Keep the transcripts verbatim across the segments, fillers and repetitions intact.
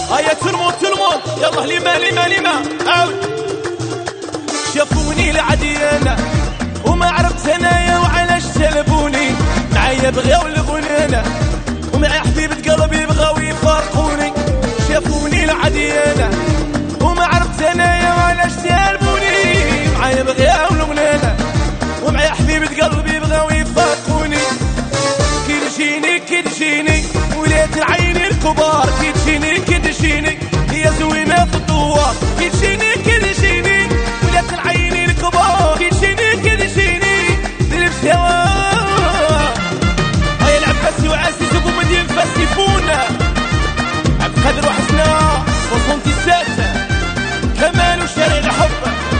هيا تلمون تلمون يلا لما لما لما عاود. شافوني العديانة وما عرفت انايا وعلاش سلبوني، معايا بغاو الغنانة ومع حبيبة قلبي بغاو يفارقوني. شافوني العديانة وما عرفت انايا وعلاش سلبوني، معايا بغاو الغنانة ومع حبيبة قلبي بغاو يفارقوني. كي تجيني كي تجيني ولات العين الكبار، كي تجيني كي تجيني هي زوينة في الدوار. كي تجيني كي تجيني ولات العين الكبار، كي تجيني كي تجيني نلبس هوا. هيا العباسي وعاسي سوقو مدين فاسيفونا، عبد القادر وحسنا وصونتي السادسة كمال وشارع الحب.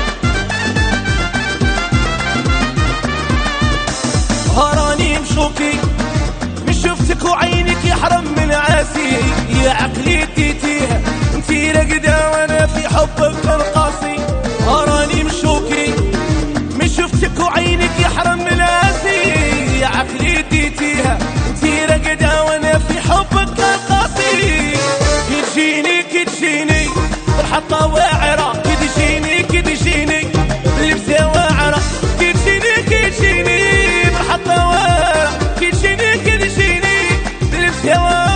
هراني مشوكي مش شفتك وعينك يحرم من عاسي، يا عقلي اديتيها انتي راقدة وانا في حبك كان قاسي. هراني مشوكي مش شفتك وعينك يحرم من عاسي، يا عقلي اديتيها انتي راقدة وانا في حبك كان قاسي. كي تجيني كي تجيني فرحة واعرة، كي تجيني كي تجيني اللبسة واعرة. كي تجيني كي تجيني فرحة واعرة، كي تجيني كي تجيني اللبسة واعرة.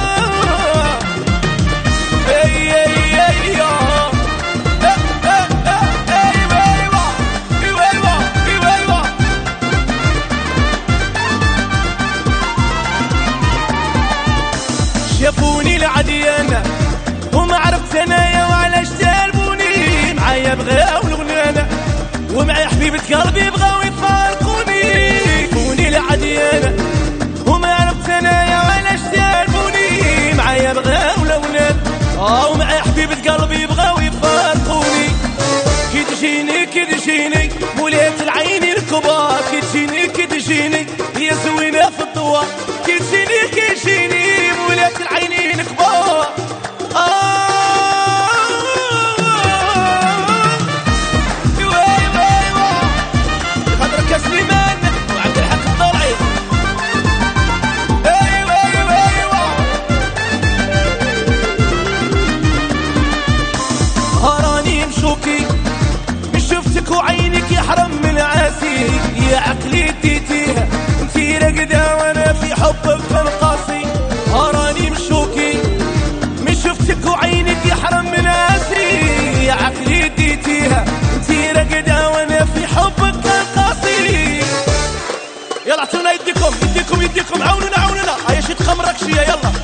شافوني العديانة وما عرفت انايا وعلاش سالبوني، معايا بغاو الغنانة ومعايا حبيبة قلبي بغاو يفارقوني. شافوني العديانة وما عرفت انايا وعلاش سالبوني، معايا بغاو الغنانة اه ومعايا حبيبة قلبي بغاو يفارقوني. كي تجيني كي تجيني مولات العين الكبار، كي تجيني كي تجيني هي زوينة في الضوء. كي تجيني كي تجيني مولات العينين كبار. آه ايوا ايوا ايوا خاطرك يا سليمان وعبد الحق الضرعي. ايوا ايوا ايوا هراني مشوكي مش شفتك وعينك يحرم من عاسي، يا عقلي اديتيها انتي راقدة وانا في حبك كان قاسي. هراني مشوكي مش شفتك وعينك يحرم من عاسي، يا عقلي اديتيها انتي راقدة وانا في حبك كان قاسي. يلا اعطونا يديكم يديكم يديكم عاونونا عاونونا هيا شي تخمرك شي يلا.